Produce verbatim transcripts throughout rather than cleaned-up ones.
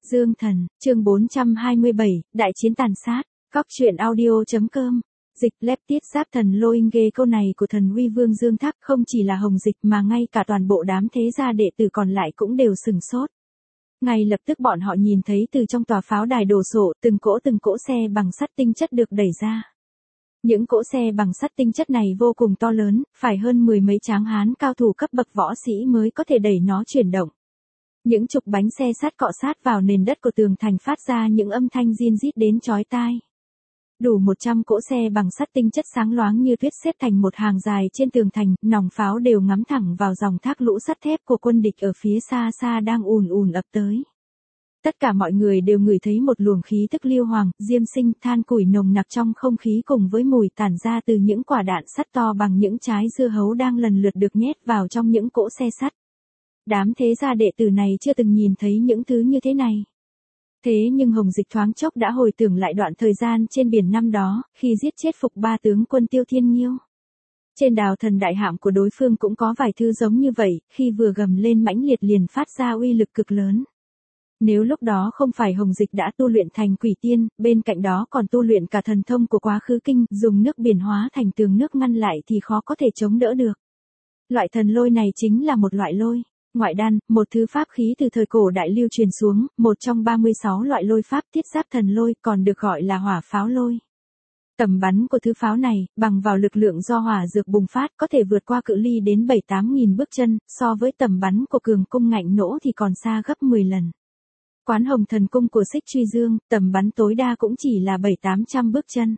Dương Thần, chương bốn trăm hai mươi bảy, Đại chiến tàn sát, Cóc truyện audio.com. Dịch lép tiết giáp thần lôi nghê câu này của thần uy vương Dương Thác không chỉ là Hồng Dịch mà ngay cả toàn bộ đám thế gia đệ tử còn lại cũng đều sừng sốt. Ngay lập tức bọn họ nhìn thấy từ trong tòa pháo đài đổ sộ từng cỗ từng cỗ xe bằng sắt tinh chất được đẩy ra. Những cỗ xe bằng sắt tinh chất này vô cùng to lớn, phải hơn mười mấy tráng hán cao thủ cấp bậc võ sĩ mới có thể đẩy nó chuyển động. Những trục bánh xe sắt cọ sát vào nền đất của tường thành phát ra những âm thanh rin rít đến chói tai. Đủ một trăm cỗ xe bằng sắt tinh chất sáng loáng như tuyết xếp thành một hàng dài trên tường thành, nòng pháo đều ngắm thẳng vào dòng thác lũ sắt thép của quân địch ở phía xa xa đang ùn ùn ập tới. Tất cả mọi người đều ngửi thấy một luồng khí tức liêu hoàng, diêm sinh, than củi nồng nặc trong không khí cùng với mùi tản ra từ những quả đạn sắt to bằng những trái dưa hấu đang lần lượt được nhét vào trong những cỗ xe sắt. Đám thế gia đệ tử này chưa từng nhìn thấy những thứ như thế này. Thế nhưng Hồng Dịch thoáng chốc đã hồi tưởng lại đoạn thời gian trên biển năm đó, khi giết chết phục ba tướng quân Tiêu Thiên Nhiêu. Trên đào thần đại hạm của đối phương cũng có vài thứ giống như vậy, khi vừa gầm lên mãnh liệt liền phát ra uy lực cực lớn. Nếu lúc đó không phải Hồng Dịch đã tu luyện thành quỷ tiên, bên cạnh đó còn tu luyện cả thần thông của quá khứ kinh, dùng nước biển hóa thành tường nước ngăn lại thì khó có thể chống đỡ được. Loại thần lôi này chính là một loại lôi. Ngoại đan, một thứ pháp khí từ thời cổ đại lưu truyền xuống, một trong ba mươi sáu loại lôi pháp thiết giáp thần lôi còn được gọi là hỏa pháo lôi. Tầm bắn của thứ pháo này, bằng vào lực lượng do hỏa dược bùng phát có thể vượt qua cự ly đến bảy tám nghìn bước chân, so với tầm bắn của cường cung ngạnh nỗ thì còn xa gấp mười lần. Quán Hồng Thần Cung của Xích Truy Dương, tầm bắn tối đa cũng chỉ là bảy tám trăm bước chân.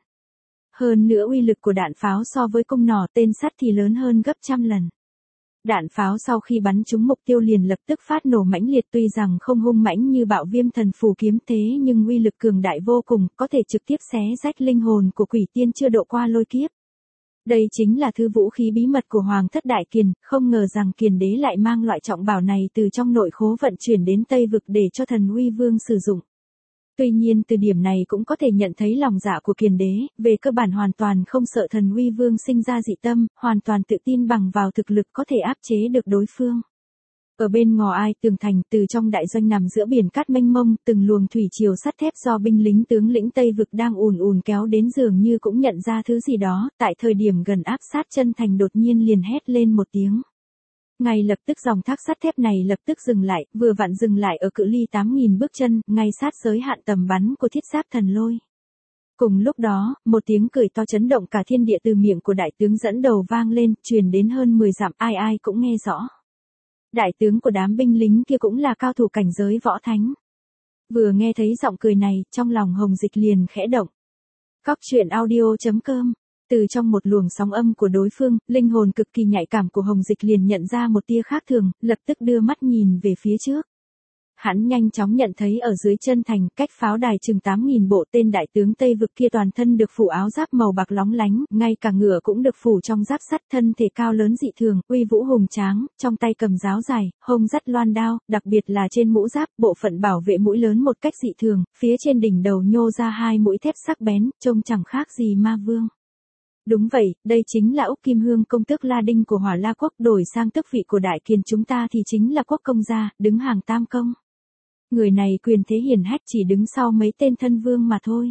Hơn nữa uy lực của đạn pháo so với cung nỏ tên sắt thì lớn hơn gấp trăm lần. Đạn pháo sau khi bắn trúng mục tiêu liền lập tức phát nổ mãnh liệt, tuy rằng không hung mãnh như bạo viêm thần phù kiếm thế nhưng uy lực cường đại vô cùng, có thể trực tiếp xé rách linh hồn của quỷ tiên chưa độ qua lôi kiếp. Đây chính là thứ vũ khí bí mật của Hoàng thất Đại Kiền, không ngờ rằng Kiền đế lại mang loại trọng bảo này từ trong nội khố vận chuyển đến Tây Vực để cho thần uy vương sử dụng. Tuy nhiên từ điểm này cũng có thể nhận thấy lòng dạ của Kiền đế, về cơ bản hoàn toàn không sợ thần uy vương sinh ra dị tâm, hoàn toàn tự tin bằng vào thực lực có thể áp chế được đối phương. Ở bên ngò ai tường thành, từ trong đại doanh nằm giữa biển cát mênh mông, từng luồng thủy triều sắt thép do binh lính tướng lĩnh Tây Vực đang ùn ùn kéo đến dường như cũng nhận ra thứ gì đó, tại thời điểm gần áp sát chân thành đột nhiên liền hét lên một tiếng. Ngay lập tức dòng thác sắt thép này lập tức dừng lại, vừa vặn dừng lại ở cự ly tám nghìn bước chân, ngay sát giới hạn tầm bắn của thiết giáp thần lôi. Cùng lúc đó, một tiếng cười to chấn động cả thiên địa từ miệng của đại tướng dẫn đầu vang lên, truyền đến hơn mười dặm, ai ai cũng nghe rõ. Đại tướng của đám binh lính kia cũng là cao thủ cảnh giới võ thánh. Vừa nghe thấy giọng cười này, trong lòng Hồng Dịch liền khẽ động. Cóc truyện audio.com. Từ trong một luồng sóng âm của đối phương, linh hồn cực kỳ nhạy cảm của Hồng Dịch liền nhận ra một tia khác thường, lập tức đưa mắt nhìn về phía trước. Hắn nhanh chóng nhận thấy ở dưới chân thành, cách pháo đài chừng tám nghìn bộ, tên đại tướng Tây Vực kia toàn thân được phủ áo giáp màu bạc lóng lánh, ngay cả ngựa cũng được phủ trong giáp sắt, thân thể cao lớn dị thường, uy vũ hùng tráng, trong tay cầm giáo dài, hông dắt loan đao, đặc biệt là trên mũ giáp, bộ phận bảo vệ mũi lớn một cách dị thường, phía trên đỉnh đầu nhô ra hai mũi thép sắc bén, trông chẳng khác gì ma vương. Đúng vậy, đây chính là Úc Kim Hương công tước La Đinh của Hỏa La Quốc, đổi sang tước vị của Đại Kiền chúng ta thì chính là quốc công gia, đứng hàng tam công. Người này quyền thế hiển hách chỉ đứng sau mấy tên thân vương mà thôi.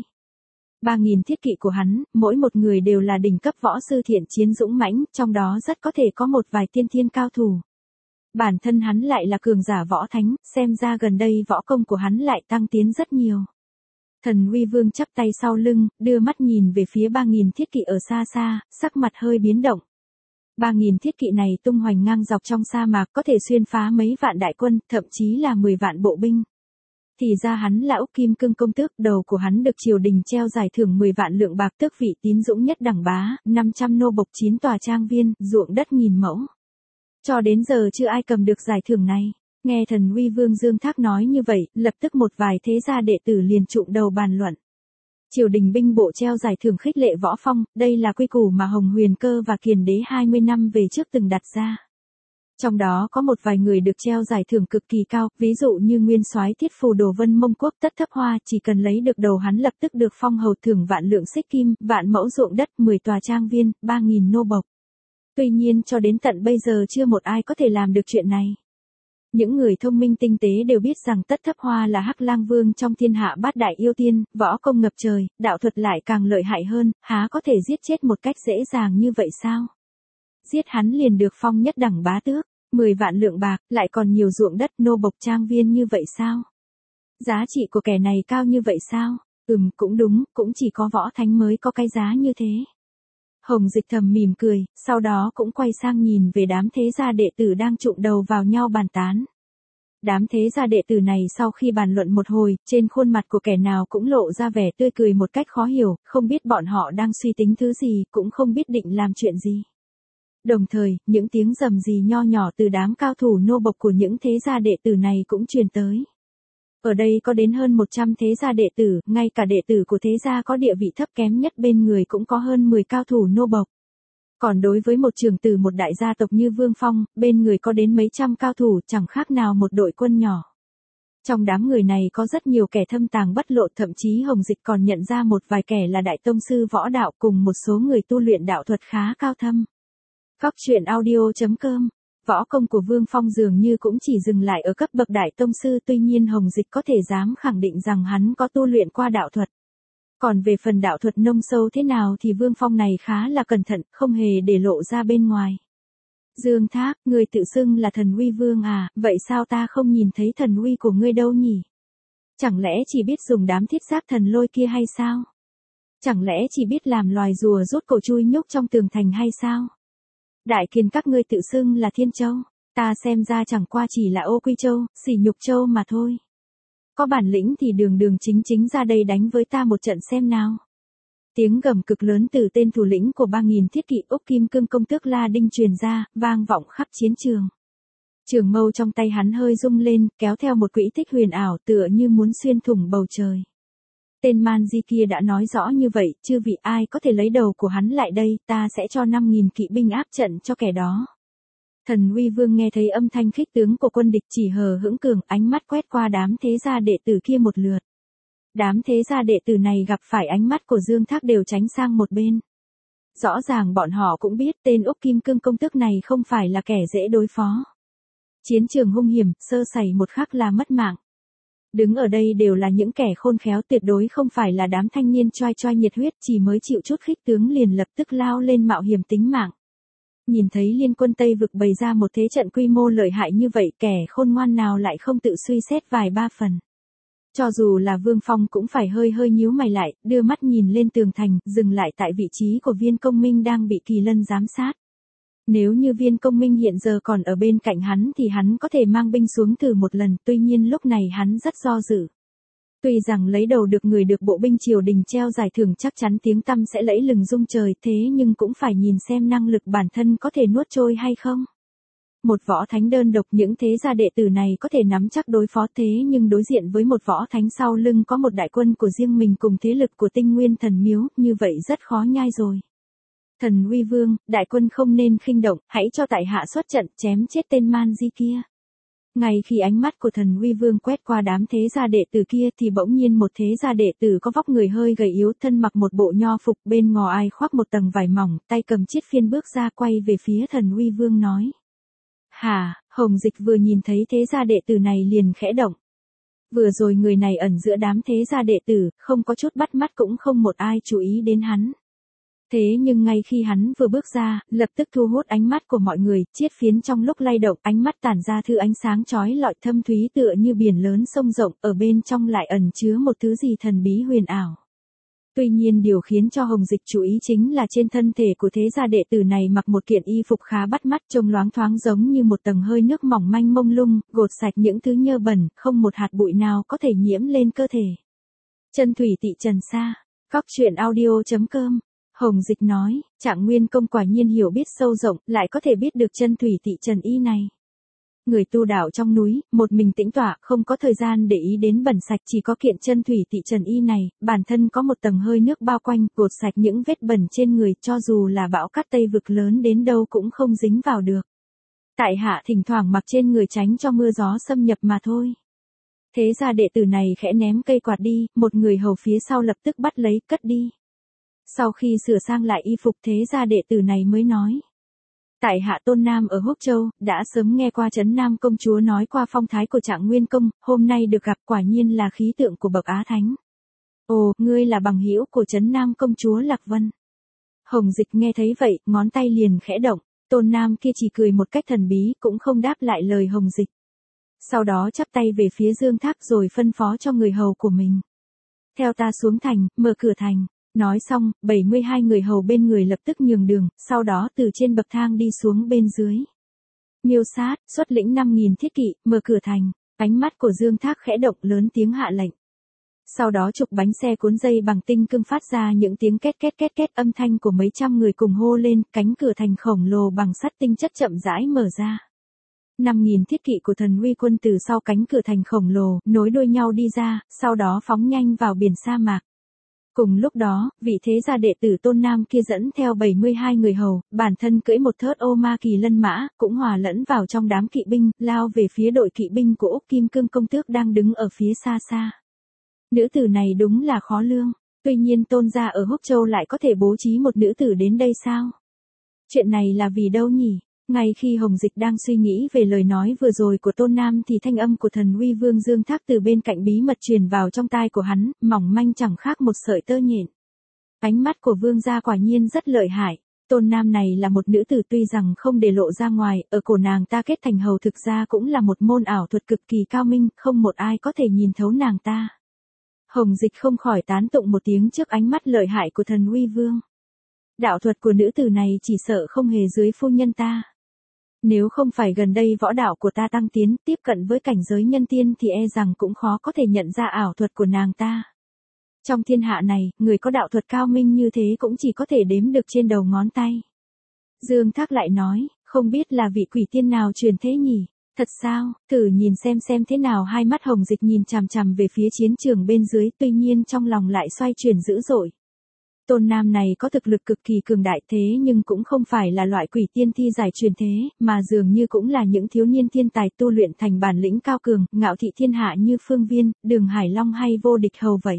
Ba nghìn thiết kỵ của hắn, mỗi một người đều là đỉnh cấp võ sư thiện chiến dũng mãnh, trong đó rất có thể có một vài tiên thiên cao thủ. Bản thân hắn lại là cường giả võ thánh, xem ra gần đây võ công của hắn lại tăng tiến rất nhiều. Thần uy vương chắp tay sau lưng, đưa mắt nhìn về phía ba nghìn thiết kỵ ở xa xa, sắc mặt hơi biến động. Ba nghìn thiết kỵ này tung hoành ngang dọc trong sa mạc, có thể xuyên phá mấy vạn đại quân, thậm chí là mười vạn bộ binh. Thì ra hắn là Úc Kim Cương công tước, đầu của hắn được triều đình treo giải thưởng mười vạn lượng bạc, tước vị tín dũng nhất đẳng bá, năm trăm nô bộc, chín tòa trang viên, ruộng đất nghìn mẫu. Cho đến giờ chưa ai cầm được giải thưởng này. Nghe thần uy vương Dương Thác nói như vậy, lập tức một vài thế gia đệ tử liền trụm đầu bàn luận. Triều đình binh bộ treo giải thưởng khích lệ võ phong, đây là quy củ mà Hồng Huyền Cơ và Kiền đế hai mươi năm về trước từng đặt ra. Trong đó có một vài người được treo giải thưởng cực kỳ cao, ví dụ như nguyên soái Thiết Phù Đồ Vân Mông Quốc Tất Thấp Hoa, chỉ cần lấy được đầu hắn lập tức được phong hầu thưởng vạn lượng xích kim, vạn mẫu ruộng đất, mười tòa trang viên, ba nghìn nô bộc. Tuy nhiên cho đến tận bây giờ chưa một ai có thể làm được chuyện này. Những người thông minh tinh tế đều biết rằng Tất Thấp Hoa là Hắc Lang Vương trong thiên hạ bát đại yêu tiên, võ công ngập trời, đạo thuật lại càng lợi hại hơn, há có thể giết chết một cách dễ dàng như vậy sao? Giết hắn liền được phong nhất đẳng bá tước, mười vạn lượng bạc, lại còn nhiều ruộng đất nô bộc trang viên như vậy sao? Giá trị của kẻ này cao như vậy sao? Ừm, cũng đúng, cũng chỉ có võ thánh mới có cái giá như thế. Hồng Dịch thầm mỉm cười, sau đó cũng quay sang nhìn về đám thế gia đệ tử đang trụm đầu vào nhau bàn tán. Đám thế gia đệ tử này sau khi bàn luận một hồi, trên khuôn mặt của kẻ nào cũng lộ ra vẻ tươi cười một cách khó hiểu, không biết bọn họ đang suy tính thứ gì, cũng không biết định làm chuyện gì. Đồng thời, những tiếng rầm rì nho nhỏ từ đám cao thủ nô bộc của những thế gia đệ tử này cũng truyền tới. Ở đây có đến hơn một trăm thế gia đệ tử, ngay cả đệ tử của thế gia có địa vị thấp kém nhất bên người cũng có hơn mười cao thủ nô bộc. Còn đối với một trưởng tử một đại gia tộc như Vương Phong, bên người có đến mấy trăm cao thủ, chẳng khác nào một đội quân nhỏ. Trong đám người này có rất nhiều kẻ thâm tàng bất lộ, thậm chí Hồng Dịch còn nhận ra một vài kẻ là đại tông sư võ đạo cùng một số người tu luyện đạo thuật khá cao thâm. Góc truyện audio chấm com. Võ công của Vương Phong dường như cũng chỉ dừng lại ở cấp bậc đại tông sư, tuy nhiên Hồng Dịch có thể dám khẳng định rằng hắn có tu luyện qua đạo thuật. Còn về phần đạo thuật nông sâu thế nào thì Vương Phong này khá là cẩn thận, không hề để lộ ra bên ngoài. Dương Thác, ngươi tự xưng là thần uy vương à, vậy sao ta không nhìn thấy thần uy của ngươi đâu nhỉ? Chẳng lẽ chỉ biết dùng đám thiết giáp thần lôi kia hay sao? Chẳng lẽ chỉ biết làm loài rùa rút cổ chui nhúc trong tường thành hay sao? Đại Kiền các ngươi tự xưng là Thiên Châu, ta xem ra chẳng qua chỉ là Ô Quy Châu, Sỉ Nhục Châu mà thôi. Có bản lĩnh thì đường đường chính chính ra đây đánh với ta một trận xem nào. Tiếng gầm cực lớn từ tên thủ lĩnh của ba nghìn thiết kỵ Úc Kim Cương công tước La Đinh truyền ra, vang vọng khắp chiến trường. Trường mâu trong tay hắn hơi rung lên, kéo theo một quỹ tích huyền ảo tựa như muốn xuyên thủng bầu trời. Tên man di kia đã nói rõ như vậy, chư vị ai có thể lấy đầu của hắn lại đây, ta sẽ cho năm nghìn kỵ binh áp trận cho kẻ đó. Thần Uy Vương nghe thấy âm thanh khích tướng của quân địch chỉ hờ hững cường, ánh mắt quét qua đám thế gia đệ tử kia một lượt. Đám thế gia đệ tử này gặp phải ánh mắt của Dương Thác đều tránh sang một bên. Rõ ràng bọn họ cũng biết tên Úc Kim Cương công tước này không phải là kẻ dễ đối phó. Chiến trường hung hiểm, sơ sẩy một khắc là mất mạng. Đứng ở đây đều là những kẻ khôn khéo, tuyệt đối không phải là đám thanh niên choai choai nhiệt huyết, chỉ mới chịu chút khích tướng liền lập tức lao lên mạo hiểm tính mạng. Nhìn thấy liên quân Tây vực bày ra một thế trận quy mô lợi hại như vậy, kẻ khôn ngoan nào lại không tự suy xét vài ba phần. Cho dù là Vương Phong cũng phải hơi hơi nhíu mày lại, đưa mắt nhìn lên tường thành, dừng lại tại vị trí của Viên Công Minh đang bị Kỳ Lân giám sát. Nếu như Viên Công Minh hiện giờ còn ở bên cạnh hắn thì hắn có thể mang binh xuống thử một lần, tuy nhiên lúc này hắn rất do dự. Tuy rằng lấy đầu được người được bộ binh triều đình treo giải thưởng chắc chắn tiếng tăm sẽ lẫy lừng rung trời, thế nhưng cũng phải nhìn xem năng lực bản thân có thể nuốt trôi hay không. Một võ thánh đơn độc, những thế gia đệ tử này có thể nắm chắc đối phó, thế nhưng đối diện với một võ thánh sau lưng có một đại quân của riêng mình cùng thế lực của Tinh Nguyên Thần Miếu, như vậy rất khó nhai rồi. Thần Uy Vương, đại quân không nên khinh động, hãy cho tại hạ xuất trận chém chết tên man di kia. Ngay khi ánh mắt của Thần Uy Vương quét qua đám thế gia đệ tử kia thì bỗng nhiên một thế gia đệ tử có vóc người hơi gầy yếu, thân mặc một bộ nho phục, bên ngò ai khoác một tầng vải mỏng, tay cầm chiết phiên bước ra quay về phía Thần Uy Vương nói. Hả, Hồng Dịch vừa nhìn thấy thế gia đệ tử này liền khẽ động. Vừa rồi người này ẩn giữa đám thế gia đệ tử, không có chút bắt mắt cũng không một ai chú ý đến hắn. Thế nhưng ngay khi hắn vừa bước ra, lập tức thu hút ánh mắt của mọi người, chiết phiến trong lúc lay động, ánh mắt tản ra thứ ánh sáng chói lọi thâm thúy tựa như biển lớn sông rộng, ở bên trong lại ẩn chứa một thứ gì thần bí huyền ảo. Tuy nhiên điều khiến cho Hồng Dịch chú ý chính là trên thân thể của thế gia đệ tử này mặc một kiện y phục khá bắt mắt, trông loáng thoáng giống như một tầng hơi nước mỏng manh mông lung, gột sạch những thứ nhơ bẩn, không một hạt bụi nào có thể nhiễm lên cơ thể. Chân thủy tị trần sa, góc truyện audio chấm com. Hồng Dịch nói, Trạng Nguyên Công quả nhiên hiểu biết sâu rộng, lại có thể biết được chân thủy tị trần y này. Người tu đạo trong núi, một mình tĩnh tọa, không có thời gian để ý đến bẩn sạch, chỉ có kiện chân thủy tị trần y này, bản thân có một tầng hơi nước bao quanh, gột sạch những vết bẩn trên người, cho dù là bão cát Tây vực lớn đến đâu cũng không dính vào được. Tại hạ thỉnh thoảng mặc trên người tránh cho mưa gió xâm nhập mà thôi. Thế ra đệ tử này khẽ ném cây quạt đi, một người hầu phía sau lập tức bắt lấy, cất đi. Sau khi sửa sang lại y phục, thế ra đệ tử này mới nói. Tại hạ Tôn Nam ở Húc Châu, đã sớm nghe qua Trấn Nam công chúa nói qua phong thái của Trạng Nguyên công, hôm nay được gặp quả nhiên là khí tượng của bậc Á Thánh. Ồ, ngươi là bằng hữu của Trấn Nam công chúa Lạc Vân. Hồng Dịch nghe thấy vậy, ngón tay liền khẽ động, Tôn Nam kia chỉ cười một cách thần bí, cũng không đáp lại lời Hồng Dịch. Sau đó chắp tay về phía Dương Thác rồi phân phó cho người hầu của mình. Theo ta xuống thành, mở cửa thành. Nói xong, bảy mươi hai người hầu bên người lập tức nhường đường, sau đó từ trên bậc thang đi xuống bên dưới. Miêu Sát, xuất lĩnh năm nghìn thiết kỵ, mở cửa thành. Ánh mắt của Dương Thác khẽ động, lớn tiếng hạ lệnh. Sau đó chục bánh xe cuốn dây bằng tinh cương phát ra những tiếng két két két két, âm thanh của mấy trăm người cùng hô lên, cánh cửa thành khổng lồ bằng sắt tinh chất chậm rãi mở ra. năm nghìn thiết kỵ của Thần Uy quân từ sau cánh cửa thành khổng lồ, nối đuôi nhau đi ra, sau đó phóng nhanh vào biển sa mạc. Cùng lúc đó, vị thế gia đệ tử Tôn Nam kia dẫn theo bảy mươi hai người hầu, bản thân cưỡi một thớt ô ma kỳ lân mã, cũng hòa lẫn vào trong đám kỵ binh, lao về phía đội kỵ binh của Úc Kim Cương công tước đang đứng ở phía xa xa. Nữ tử này đúng là khó lương, tuy nhiên Tôn gia ở Húc Châu lại có thể bố trí một nữ tử đến đây sao? Chuyện này là vì đâu nhỉ? Ngay khi Hồng Dịch đang suy nghĩ về lời nói vừa rồi của Tôn Nam thì thanh âm của Thần Uy Vương Dương Thác từ bên cạnh bí mật truyền vào trong tai của hắn, mỏng manh chẳng khác một sợi tơ nhện. Ánh mắt của Vương gia quả nhiên rất lợi hại. Tôn Nam này là một nữ tử tuy rằng không để lộ ra ngoài, ở cổ nàng ta kết thành hầu thực ra cũng là một môn ảo thuật cực kỳ cao minh, không một ai có thể nhìn thấu nàng ta. Hồng Dịch không khỏi tán tụng một tiếng trước ánh mắt lợi hại của Thần Uy Vương. Đạo thuật của nữ tử này chỉ sợ không hề dưới phu nhân ta. Nếu không phải gần đây võ đạo của ta tăng tiến, tiếp cận với cảnh giới nhân tiên thì e rằng cũng khó có thể nhận ra ảo thuật của nàng ta. Trong thiên hạ này, người có đạo thuật cao minh như thế cũng chỉ có thể đếm được trên đầu ngón tay. Dương Thác lại nói, không biết là vị quỷ tiên nào truyền thế nhỉ? Thật sao, thử nhìn xem xem thế nào. Hai mắt Hồng Dịch nhìn chằm chằm về phía chiến trường bên dưới, tuy nhiên trong lòng lại xoay chuyển dữ dội. Tôn Nam này có thực lực cực kỳ cường đại thế nhưng cũng không phải là loại quỷ tiên thi giải truyền thế, mà dường như cũng là những thiếu niên thiên tài tu luyện thành bản lĩnh cao cường, ngạo thị thiên hạ như Phương Viên, Đường Hải Long hay Vô Địch Hầu vậy.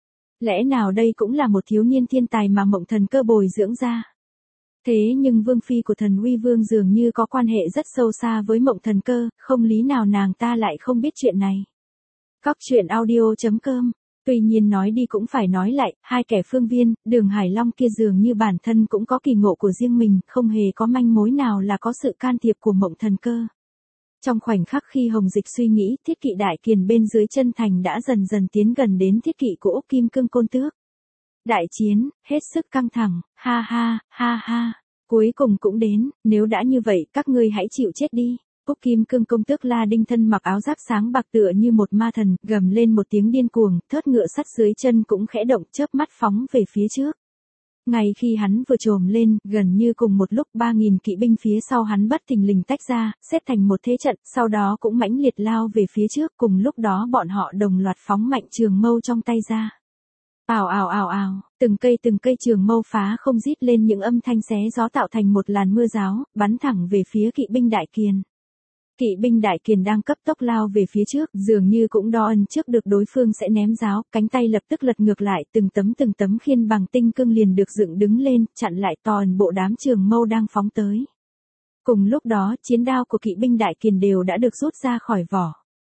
Lẽ nào đây cũng là một thiếu niên thiên tài mà Mộng Thần Cơ bồi dưỡng ra? Thế nhưng Vương Phi của Thần Uy Vương dường như có quan hệ rất sâu xa với Mộng Thần Cơ, không lý nào nàng ta lại không biết chuyện này. Cóc truyện audio chấm com. Tuy nhiên nói đi cũng phải nói lại, hai kẻ Phương Viên, Đường Hải Long kia dường như bản thân cũng có kỳ ngộ của riêng mình, không hề có manh mối nào là có sự can thiệp của Mộng Thần Cơ. Trong khoảnh khắc khi Hồng Dịch suy nghĩ, thiết kỵ đại kiền bên dưới chân thành đã dần dần tiến gần đến thiết kỵ của Úc Kim Cương Côn Tước. Đại chiến, hết sức căng thẳng, ha ha, ha ha, cuối cùng cũng đến, nếu đã như vậy các ngươi hãy chịu chết đi. Úc Kim Cương công tước La Đinh thân mặc áo giáp sáng bạc tựa như một ma thần, gầm lên một tiếng điên cuồng, thớt ngựa sắt dưới chân cũng khẽ động, chớp mắt phóng về phía trước. Ngay khi hắn vừa trồm lên, gần như cùng một lúc ba nghìn kỵ binh phía sau hắn bất thình lình tách ra, xếp thành một thế trận, sau đó cũng mãnh liệt lao về phía trước, cùng lúc đó bọn họ đồng loạt phóng mạnh trường mâu trong tay ra. Ào ào ào ào, từng cây từng cây trường mâu phá không rít lên những âm thanh xé gió tạo thành một làn mưa ráo, bắn thẳng về phía kỵ binh đại kiền. Kỵ binh đại kiền đang cấp tốc lao về phía trước, dường như cũng đo ân trước được đối phương sẽ ném giáo, cánh tay lập tức lật ngược lại, từng tấm từng tấm khiên bằng tinh cương liền được dựng đứng lên, chặn lại toàn bộ đám trường mâu đang phóng tới. Cùng lúc đó, chiến đao của kỵ binh đại kiền đều đã được rút ra khỏi vỏ.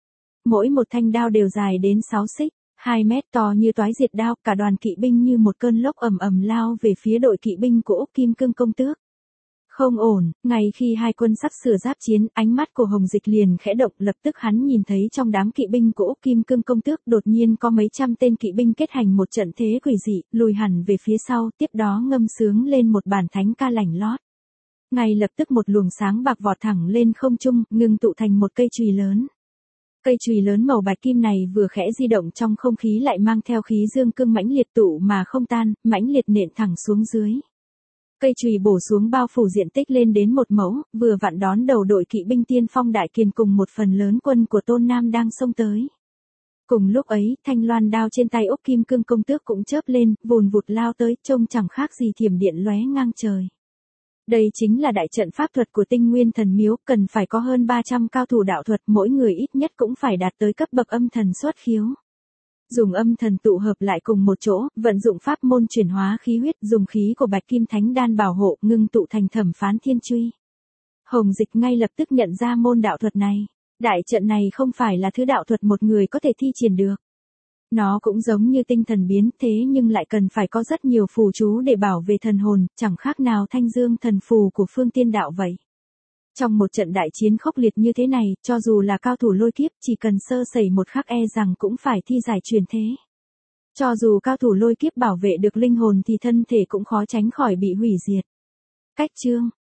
Mỗi một thanh đao đều dài đến sáu xích, hai mét, to như toái diệt đao, cả đoàn kỵ binh như một cơn lốc ầm ầm lao về phía đội kỵ binh của Úc Kim Cương công tước. Không ổn, ngay khi hai quân sắp sửa giáp chiến, ánh mắt của Hồng Dịch liền khẽ động, lập tức hắn nhìn thấy trong đám kỵ binh của Úc Kim Cương công tước đột nhiên có mấy trăm tên kỵ binh kết hành một trận thế quỷ dị, lùi hẳn về phía sau, tiếp đó ngâm sướng lên một bản thánh ca lành lót. Ngay lập tức một luồng sáng bạc vọt thẳng lên không trung, ngưng tụ thành một cây chùy lớn. Cây chùy lớn màu bạch kim này vừa khẽ di động trong không khí lại mang theo khí dương cương mãnh liệt tụ mà không tan, mãnh liệt nện thẳng xuống dưới. Cây chùy bổ xuống bao phủ diện tích lên đến một mẫu, vừa vặn đón đầu đội kỵ binh tiên phong đại kiền cùng một phần lớn quân của Tôn Nam đang xông tới. Cùng lúc ấy, thanh loan đao trên tay Úc Kim Cương công tước cũng chớp lên, vùn vụt lao tới, trông chẳng khác gì thiểm điện lóe ngang trời. Đây chính là đại trận pháp thuật của Tinh Nguyên Thần Miếu, cần phải có hơn ba trăm cao thủ đạo thuật, mỗi người ít nhất cũng phải đạt tới cấp bậc âm thần xuất khiếu. Dùng âm thần tụ hợp lại cùng một chỗ, vận dụng pháp môn chuyển hóa khí huyết, dùng khí của Bạch Kim Thánh Đan bảo hộ, ngưng tụ thành Thẩm Phán Thiên Truy. Hồng Dịch ngay lập tức nhận ra môn đạo thuật này. Đại trận này không phải là thứ đạo thuật một người có thể thi triển được. Nó cũng giống như tinh thần biến thế nhưng lại cần phải có rất nhiều phù chú để bảo vệ thần hồn, chẳng khác nào thanh dương thần phù của phương tiên đạo vậy. Trong một trận đại chiến khốc liệt như thế này, cho dù là cao thủ lôi kiếp chỉ cần sơ sẩy một khắc e rằng cũng phải thi giải truyền thế. Cho dù cao thủ lôi kiếp bảo vệ được linh hồn thì thân thể cũng khó tránh khỏi bị hủy diệt. Cách chương